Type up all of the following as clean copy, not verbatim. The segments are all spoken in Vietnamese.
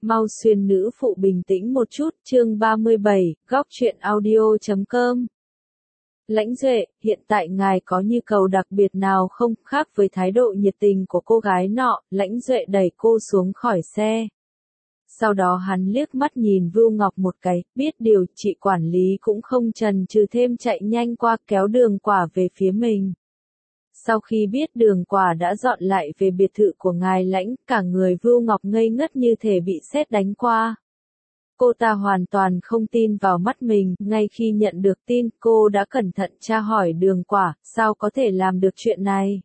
Mau xuyên nữ phụ bình tĩnh một chút, chương 37, góc truyện audio.com. Lãnh Duệ, hiện tại ngài có nhu cầu đặc biệt nào không? Khác với thái độ nhiệt tình của cô gái nọ, Lãnh Duệ đẩy cô xuống khỏi xe. Sau đó hắn liếc mắt nhìn Vưu Ngọc một cái, biết điều, chị quản lý cũng không chần chừ thêm chạy nhanh qua kéo Đường Quả về phía mình. Sau khi biết Đường Quả đã dọn lại về biệt thự của ngài Lãnh, cả người Vưu Ngọc ngây ngất như thể bị sét đánh qua. Cô ta hoàn toàn không tin vào mắt mình, ngay khi nhận được tin, cô đã cẩn thận tra hỏi Đường Quả, sao có thể làm được chuyện này.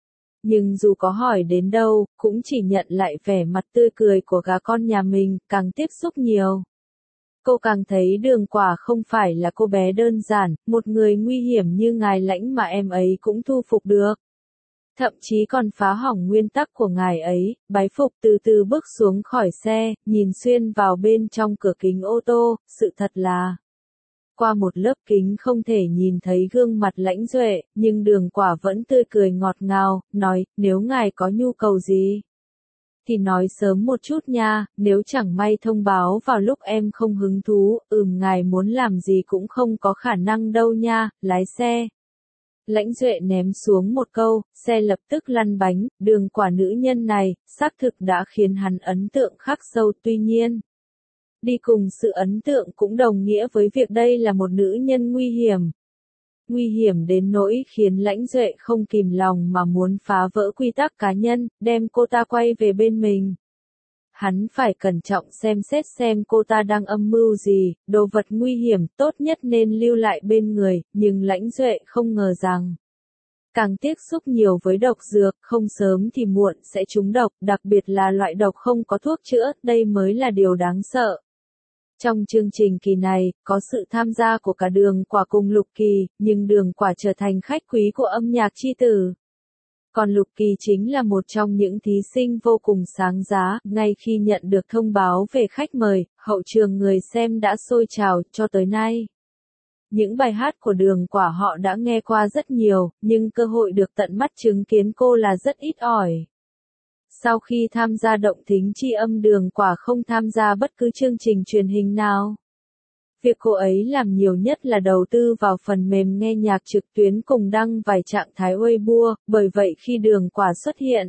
Nhưng dù có hỏi đến đâu, cũng chỉ nhận lại vẻ mặt tươi cười của gà con nhà mình, càng tiếp xúc nhiều. Cô càng thấy Đường Quả không phải là cô bé đơn giản, một người nguy hiểm như ngài Lãnh mà em ấy cũng thu phục được. Thậm chí còn phá hỏng nguyên tắc của ngài ấy, bái phục từ từ bước xuống khỏi xe, nhìn xuyên vào bên trong cửa kính ô tô, sự thật là qua một lớp kính không thể nhìn thấy gương mặt Lãnh Duệ, nhưng Đường Quả vẫn tươi cười ngọt ngào, nói, nếu ngài có nhu cầu gì thì nói sớm một chút nha, nếu chẳng may thông báo vào lúc em không hứng thú, ngài muốn làm gì cũng không có khả năng đâu nha, lái xe. Lãnh Duệ ném xuống một câu, xe lập tức lăn bánh, Đường Quả nữ nhân này, xác thực đã khiến hắn ấn tượng khắc sâu, tuy nhiên. Đi cùng sự ấn tượng cũng đồng nghĩa với việc đây là một nữ nhân nguy hiểm. Nguy hiểm đến nỗi khiến Lãnh Duệ không kìm lòng mà muốn phá vỡ quy tắc cá nhân, đem cô ta quay về bên mình. Hắn phải cẩn trọng xem xét xem cô ta đang âm mưu gì, đồ vật nguy hiểm tốt nhất nên lưu lại bên người, nhưng Lãnh Duệ không ngờ rằng càng tiếp xúc nhiều với độc dược, không sớm thì muộn sẽ trúng độc, đặc biệt là loại độc không có thuốc chữa, đây mới là điều đáng sợ. Trong chương trình kỳ này, có sự tham gia của cả Đường Quả cùng Lục Kỳ, nhưng Đường Quả trở thành khách quý của âm nhạc chi tử. Còn Lục Kỳ chính là một trong những thí sinh vô cùng sáng giá, ngay khi nhận được thông báo về khách mời, hậu trường người xem đã sôi trào, cho tới nay. Những bài hát của Đường Quả họ đã nghe qua rất nhiều, nhưng cơ hội được tận mắt chứng kiến cô là rất ít ỏi. Sau khi tham gia động thính tri âm, Đường Quả không tham gia bất cứ chương trình truyền hình nào. Việc cô ấy làm nhiều nhất là đầu tư vào phần mềm nghe nhạc trực tuyến cùng đăng vài trạng thái Weibo, bởi vậy khi Đường Quả xuất hiện,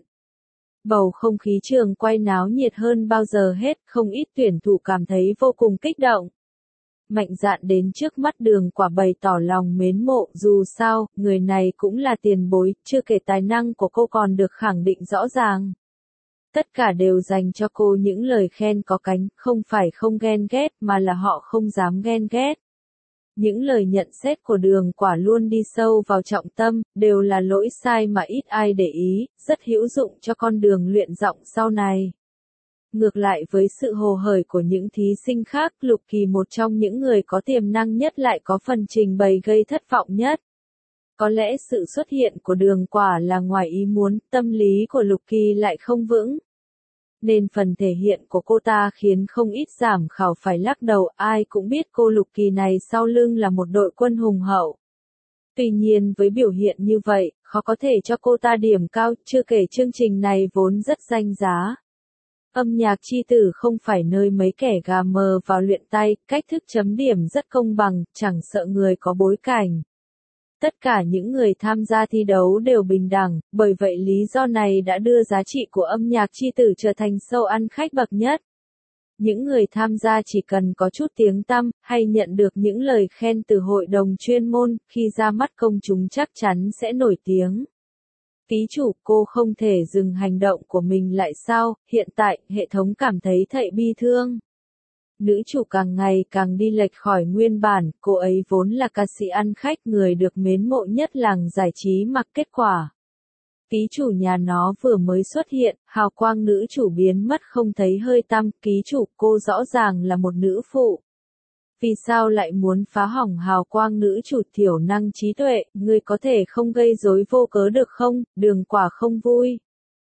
bầu không khí trường quay náo nhiệt hơn bao giờ hết, không ít tuyển thủ cảm thấy vô cùng kích động. Mạnh dạn đến trước mắt Đường Quả bày tỏ lòng mến mộ, dù sao, người này cũng là tiền bối, chưa kể tài năng của cô còn được khẳng định rõ ràng. Tất cả đều dành cho cô những lời khen có cánh, không phải không ghen ghét mà là họ không dám ghen ghét. Những lời nhận xét của Đường Quả luôn đi sâu vào trọng tâm, đều là lỗi sai mà ít ai để ý, rất hữu dụng cho con đường luyện giọng sau này. Ngược lại với sự hồ hởi của những thí sinh khác, Lục Kỳ một trong những người có tiềm năng nhất lại có phần trình bày gây thất vọng nhất. Có lẽ sự xuất hiện của Đường Quả là ngoài ý muốn, tâm lý của Lục Kỳ lại không vững. Nên phần thể hiện của cô ta khiến không ít giám khảo phải lắc đầu, ai cũng biết cô Lục Kỳ này sau lưng là một đội quân hùng hậu. Tuy nhiên với biểu hiện như vậy, khó có thể cho cô ta điểm cao, chưa kể chương trình này vốn rất danh giá. Âm nhạc chi tử không phải nơi mấy kẻ gà mờ vào luyện tay, cách thức chấm điểm rất công bằng, chẳng sợ người có bối cảnh. Tất cả những người tham gia thi đấu đều bình đẳng, bởi vậy lý do này đã đưa giá trị của âm nhạc chi tử trở thành show ăn khách bậc nhất. Những người tham gia chỉ cần có chút tiếng tăm, hay nhận được những lời khen từ hội đồng chuyên môn, khi ra mắt công chúng chắc chắn sẽ nổi tiếng. Ký chủ, cô không thể dừng hành động của mình lại sao, hiện tại, hệ thống cảm thấy thậy bi thương. Nữ chủ càng ngày càng đi lệch khỏi nguyên bản, cô ấy vốn là ca sĩ ăn khách, người được mến mộ nhất làng giải trí mặc kết quả. Ký chủ nhà nó vừa mới xuất hiện, hào quang nữ chủ biến mất không thấy hơi tăm, ký chủ, cô rõ ràng là một nữ phụ. Vì sao lại muốn phá hỏng hào quang nữ chủ? Thiểu năng trí tuệ, ngươi có thể không gây rối vô cớ được không? Đường Quả không vui.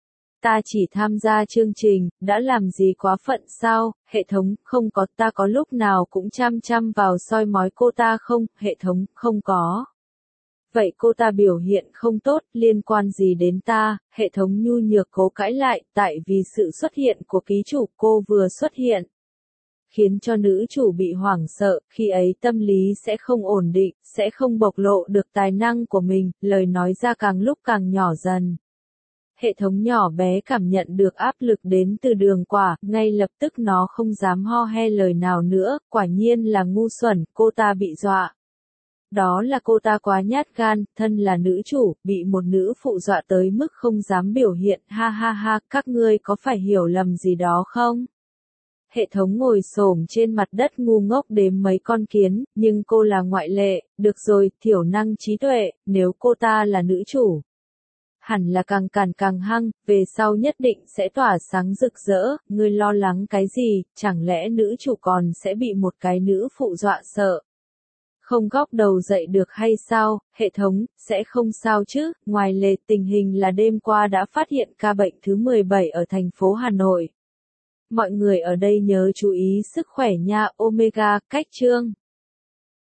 Ta chỉ tham gia chương trình, đã làm gì quá phận sao? Hệ thống, không có, ta có lúc nào cũng chăm chăm vào soi mói cô ta không? Hệ thống, không có. Vậy cô ta biểu hiện không tốt, liên quan gì đến ta? Hệ thống nhu nhược cố cãi lại, tại vì sự xuất hiện của ký chủ cô vừa xuất hiện, khiến cho nữ chủ bị hoảng sợ, khi ấy tâm lý sẽ không ổn định, sẽ không bộc lộ được tài năng của mình, lời nói ra càng lúc càng nhỏ dần. Hệ thống nhỏ bé cảm nhận được áp lực đến từ Đường Quả, ngay lập tức nó không dám ho he lời nào nữa, quả nhiên là ngu xuẩn, cô ta bị dọa. Đó là cô ta quá nhát gan, thân là nữ chủ, bị một nữ phụ dọa tới mức không dám biểu hiện, ha ha ha, các ngươi có phải hiểu lầm gì đó không? Hệ thống ngồi xổm trên mặt đất ngu ngốc đếm mấy con kiến, nhưng cô là ngoại lệ, được rồi, thiểu năng trí tuệ, nếu cô ta là nữ chủ. Hẳn là càng càn càng hăng, về sau nhất định sẽ tỏa sáng rực rỡ, ngươi lo lắng cái gì, chẳng lẽ nữ chủ còn sẽ bị một cái nữ phụ dọa sợ? Không góc đầu dậy được hay sao, hệ thống, sẽ không sao chứ, ngoài lề tình hình là đêm qua đã phát hiện ca bệnh thứ 17 ở thành phố Hà Nội. Mọi người ở đây nhớ chú ý sức khỏe nha, Omega, cách chương.